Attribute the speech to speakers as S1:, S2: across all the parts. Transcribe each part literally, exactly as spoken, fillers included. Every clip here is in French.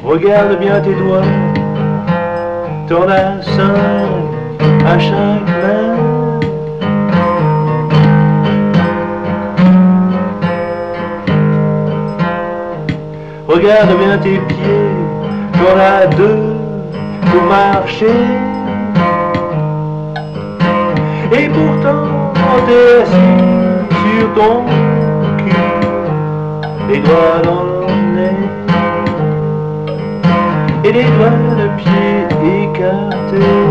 S1: Regarde bien tes doigts, t'en as cinq à chaque main. Regarde bien tes pieds, t'en as deux pour marcher. Et pourtant t'es assis sur ton cul, les doigts dans le nez et les doigts de pied écartés.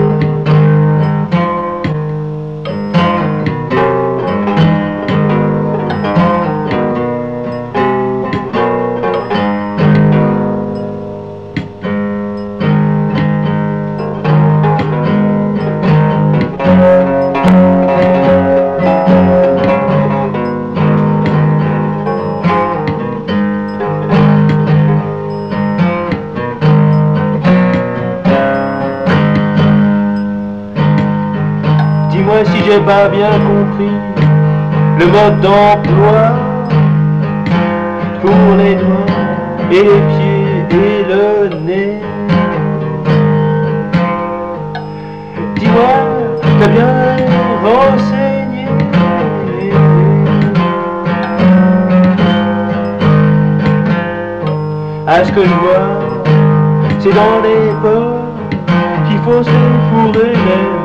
S1: Dis-moi si j'ai pas bien compris le mode d'emploi pour les doigts et les pieds et le nez. Dis-moi, t'as bien renseigné à ce que je vois, c'est dans les ports qu'il faut se fourrer les